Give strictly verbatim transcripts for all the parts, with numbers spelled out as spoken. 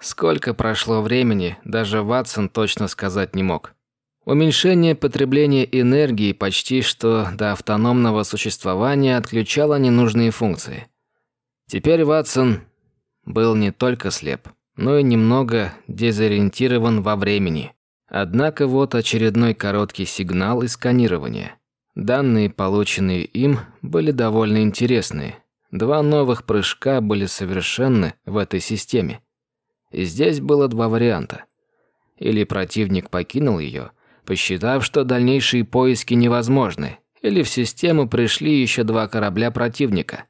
Сколько прошло времени, даже Ватсон точно сказать не мог. Уменьшение потребления энергии почти что до автономного существования отключало ненужные функции. Теперь Ватсон был не только слеп, но и немного дезориентирован во времени. Однако вот очередной короткий сигнал и сканирование. Данные, полученные им, были довольно интересные. Два новых прыжка были совершенны в этой системе. И здесь было два варианта. Или противник покинул ее, посчитав, что дальнейшие поиски невозможны, или в систему пришли еще два корабля противника.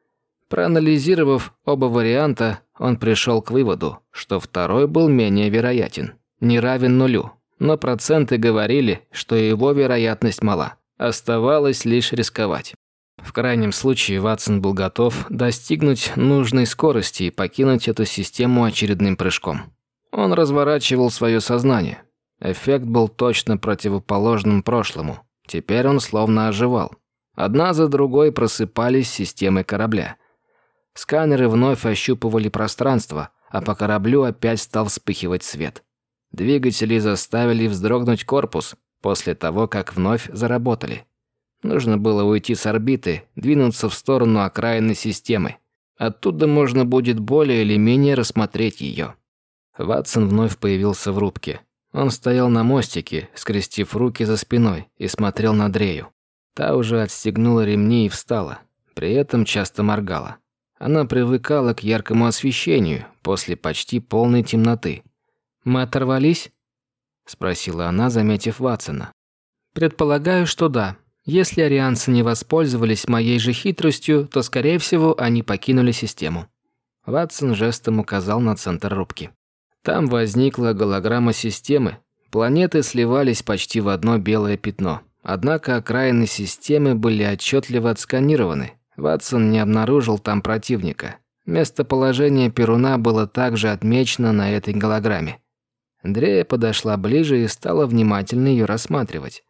Проанализировав оба варианта, он пришел к выводу, что второй был менее вероятен, не равен нулю, но проценты говорили, что его вероятность мала. Оставалось лишь рисковать. В крайнем случае Ватсон был готов достигнуть нужной скорости и покинуть эту систему очередным прыжком. Он разворачивал свое сознание. Эффект был точно противоположным прошлому. Теперь он словно оживал. Одна за другой просыпались системы корабля. Сканеры вновь ощупывали пространство, а по кораблю опять стал вспыхивать свет. Двигатели заставили вздрогнуть корпус после того, как вновь заработали. Нужно было уйти с орбиты, двинуться в сторону окраины системы. Оттуда можно будет более или менее рассмотреть ее. Ватсон вновь появился в рубке. Он стоял на мостике, скрестив руки за спиной, и смотрел на Дрею. Та уже отстегнула ремни и встала, при этом часто моргала. Она привыкала к яркому освещению после почти полной темноты. «Мы оторвались?» – спросила она, заметив Ватсона. «Предполагаю, что да. Если арианцы не воспользовались моей же хитростью, то, скорее всего, они покинули систему». Ватсон жестом указал на центр рубки. Там возникла голограмма системы. Планеты сливались почти в одно белое пятно. Однако окраины системы были отчетливо отсканированы. Ватсон не обнаружил там противника. Местоположение Перуна было также отмечено на этой голограмме. Дрея подошла ближе и стала внимательно ее рассматривать.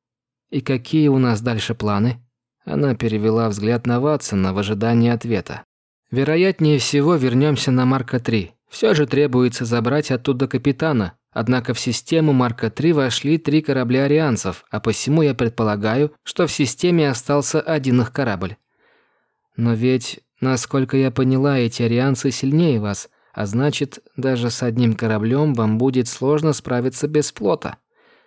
«И какие у нас дальше планы?» Она перевела взгляд на Ватсона в ожидании ответа. «Вероятнее всего вернемся на Марка три. Все же требуется забрать оттуда капитана. Однако в систему Марка три вошли три корабля арианцев, а посему я предполагаю, что в системе остался один их корабль. Но ведь, насколько я поняла, эти арианцы сильнее вас, а значит, даже с одним кораблем вам будет сложно справиться без флота».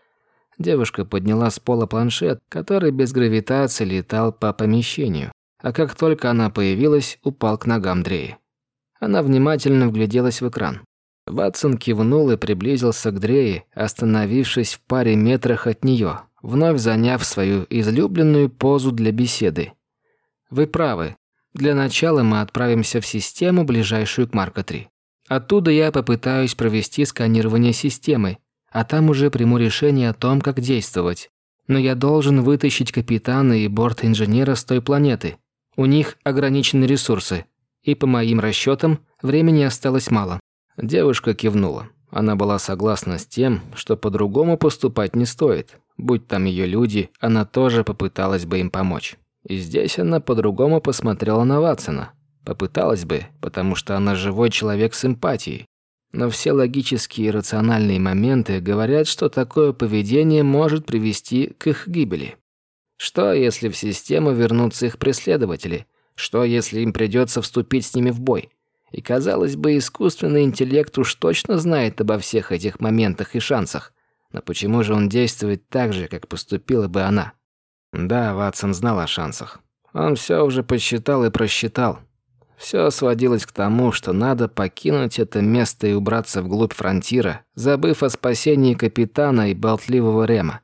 Девушка подняла с пола планшет, который без гравитации летал по помещению, а как только она появилась, упал к ногам Дреи. Она внимательно вгляделась в экран. Ватсон кивнул и приблизился к Дрее, остановившись в паре метрах от нее, вновь заняв свою излюбленную позу для беседы. «Вы правы. Для начала мы отправимся в систему, ближайшую к Марка три. Оттуда я попытаюсь провести сканирование системы, а там уже приму решение о том, как действовать. Но я должен вытащить капитана и борт-инженера с той планеты. У них ограничены ресурсы, и по моим расчетам времени осталось мало». Девушка кивнула. Она была согласна с тем, что по-другому поступать не стоит. Будь там ее люди, она тоже попыталась бы им помочь. И здесь она по-другому посмотрела на Ватсона. Попыталась бы, потому что она живой человек с эмпатией. Но все логические и рациональные моменты говорят, что такое поведение может привести к их гибели. Что, если в систему вернутся их преследователи? Что, если им придется вступить с ними в бой? И, казалось бы, искусственный интеллект уж точно знает обо всех этих моментах и шансах. Но почему же он действует так же, как поступила бы она? Да, Ватсон знал о шансах. Он все уже посчитал и просчитал. Все сводилось к тому, что надо покинуть это место и убраться вглубь фронтира, забыв о спасении капитана и болтливого Рема.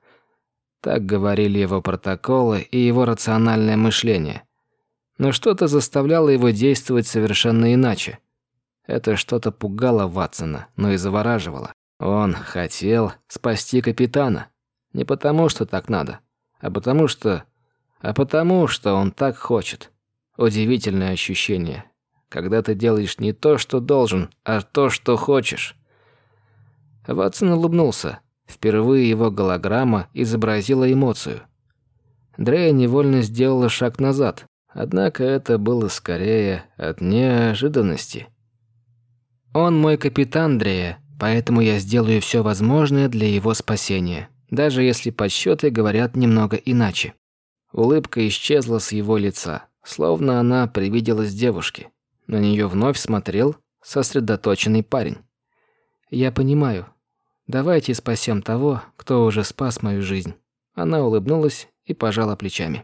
Так говорили его протоколы и его рациональное мышление. Но что-то заставляло его действовать совершенно иначе. Это что-то пугало Ватсона, но и завораживало. Он хотел спасти капитана. Не потому, что так надо, а потому что... А потому, что он так хочет. Удивительное ощущение, когда ты делаешь не то, что должен, а то, что хочешь. Ватсон улыбнулся. Впервые его голограмма изобразила эмоцию. Дрея невольно сделала шаг назад. Однако это было скорее от неожиданности. Он мой капитан, Дрея, поэтому я сделаю все возможное для его спасения, даже если подсчеты говорят немного иначе». Улыбка исчезла с его лица, словно она привиделась девушке. На нее вновь смотрел сосредоточенный парень. «Я понимаю. Давайте спасем того, кто уже спас мою жизнь». Она улыбнулась и пожала плечами.